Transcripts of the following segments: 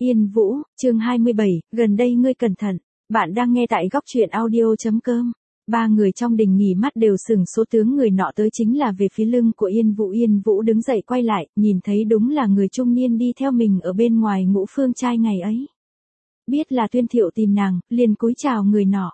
Yên Vũ, chương 27, gần đây ngươi cẩn thận. Bạn đang nghe tại góc truyện audio.com. Ba người trong đình nghỉ mắt đều sừng số tướng người nọ tới chính là về phía lưng của Yên Vũ. Yên Vũ đứng dậy quay lại, nhìn thấy đúng là người trung niên đi theo mình ở bên ngoài Ngũ Phương trai ngày ấy. Biết là Tuyên Thiệu tìm nàng, liền cúi chào người nọ.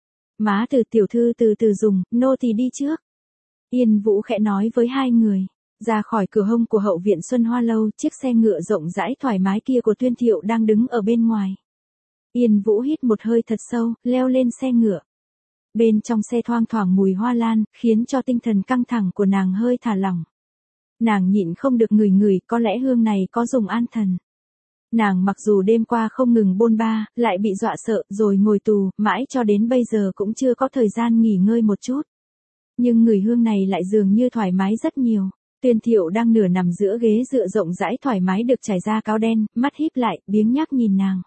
Má Từ tiểu thư từ từ dùng, nô tỳ đi trước. Yên Vũ khẽ nói với hai người. Ra khỏi cửa hông của hậu viện Xuân Hoa Lâu, chiếc xe ngựa rộng rãi thoải mái kia của Tuyên Thiệu đang đứng ở bên ngoài. Yên Vũ hít một hơi thật sâu, leo lên xe ngựa. Bên trong xe thoang thoảng mùi hoa lan, khiến cho tinh thần căng thẳng của nàng hơi thả lỏng. Nàng nhịn không được ngửi, có lẽ hương này có dùng an thần. Nàng mặc dù đêm qua không ngừng bôn ba, lại bị dọa sợ, rồi ngồi tù, mãi cho đến bây giờ cũng chưa có thời gian nghỉ ngơi một chút. Nhưng người hương này lại dường như thoải mái rất nhiều. Tuyên Thiệu đang nửa nằm giữa ghế dựa rộng rãi thoải mái được trải da cáo đen, mắt híp lại, biếng nhác nhìn nàng.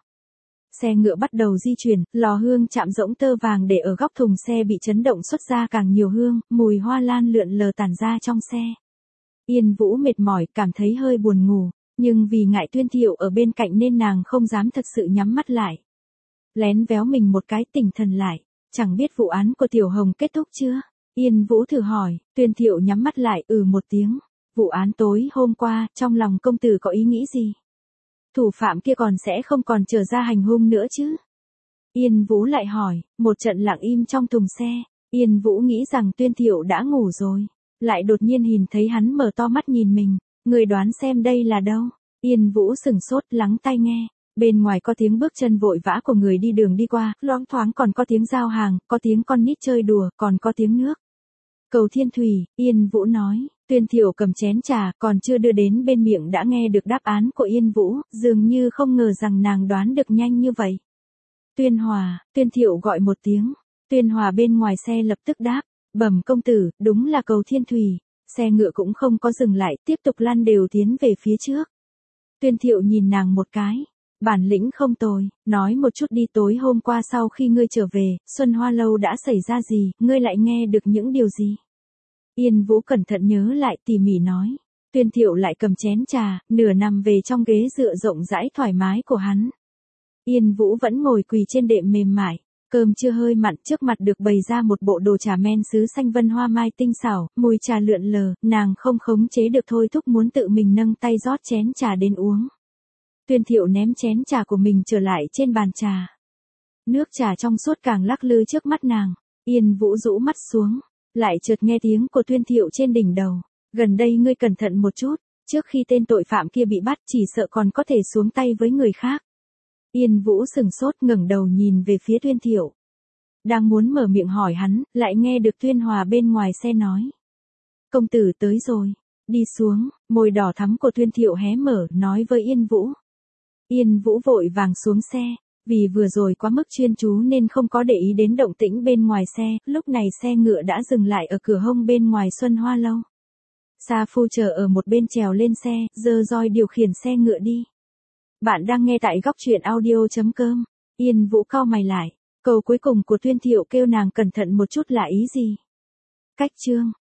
Xe ngựa bắt đầu di chuyển, lò hương chạm rỗng tơ vàng để ở góc thùng xe bị chấn động xuất ra càng nhiều hương, mùi hoa lan lượn lờ tản ra trong xe. Yên Vũ mệt mỏi, cảm thấy hơi buồn ngủ, nhưng vì ngại Tuyên Thiệu ở bên cạnh nên nàng không dám thật sự nhắm mắt lại. Lén véo mình một cái tỉnh thần lại, chẳng biết vụ án của Tiểu Hồng kết thúc chưa? Yên Vũ thử hỏi. Tuyên Thiệu nhắm mắt lại, một tiếng. Vụ án tối hôm qua, trong lòng công tử có ý nghĩ gì? Thủ phạm kia sẽ không còn trở ra hành hung nữa chứ? Yên Vũ lại hỏi. Một trận lặng im trong thùng xe. Yên Vũ nghĩ rằng Tuyên Thiệu đã ngủ rồi. Lại đột nhiên nhìn thấy hắn mở to mắt nhìn mình. Người đoán xem đây là đâu? Yên Vũ sửng sốt, lắng tai nghe. Bên ngoài có tiếng bước chân vội vã của người đi đường đi qua, loáng thoáng còn có tiếng giao hàng, có tiếng con nít chơi đùa, còn có tiếng nước. Cầu Thiên Thủy, Yên Vũ nói. Tuyên Thiệu cầm chén trà, còn chưa đưa đến bên miệng đã nghe được đáp án của Yên Vũ, dường như không ngờ rằng nàng đoán được nhanh như vậy. Tuyên Hòa, Tuyên Thiệu gọi một tiếng. Tuyên Hòa bên ngoài xe lập tức đáp. Bẩm công tử, đúng là Cầu Thiên Thủy. Xe ngựa cũng không có dừng lại, tiếp tục lăn đều tiến về phía trước. Tuyên Thiệu nhìn nàng một cái. Bản lĩnh không tồi, nói một chút đi, tối hôm qua sau khi ngươi trở về, Xuân Hoa Lâu đã xảy ra gì, ngươi lại nghe được những điều gì? Yên Vũ cẩn thận nhớ lại, tỉ mỉ nói. Tuyên Thiệu lại cầm chén trà, nửa nằm về trong ghế dựa rộng rãi thoải mái của hắn. Yên Vũ vẫn ngồi quỳ trên đệm mềm mại, cơm chưa hơi mặn, trước mặt được bày ra một bộ đồ trà men sứ xanh vân hoa mai tinh xảo, mùi trà lượn lờ, nàng không khống chế được thôi thúc muốn tự mình nâng tay rót chén trà đến uống. Tuyên Thiệu ném chén trà của mình trở lại trên bàn trà. Nước trà trong suốt càng lắc lư trước mắt nàng. Yên Vũ rũ mắt xuống. Lại chợt nghe tiếng của Tuyên Thiệu trên đỉnh đầu. Gần đây ngươi cẩn thận một chút. Trước khi tên tội phạm kia bị bắt chỉ sợ còn có thể xuống tay với người khác. Yên Vũ sừng sốt ngẩng đầu nhìn về phía Tuyên Thiệu. Đang muốn mở miệng hỏi hắn, lại nghe được Tuyên Hòa bên ngoài xe nói. Công tử tới rồi. Đi xuống, môi đỏ thắm của Tuyên Thiệu hé mở nói với Yên Vũ. Yên Vũ vội vàng xuống xe, vì vừa rồi quá mức chuyên chú nên không có để ý đến động tĩnh bên ngoài xe, lúc này xe ngựa đã dừng lại ở cửa hông bên ngoài Xuân Hoa Lâu. Sa Phu chờ ở một bên trèo lên xe, giơ roi điều khiển xe ngựa đi. Bạn đang nghe tại góc truyện audio.com. Yên Vũ cau mày lại, câu cuối cùng của Tuyên Thiệu kêu nàng cẩn thận một chút là ý gì? Cách chương.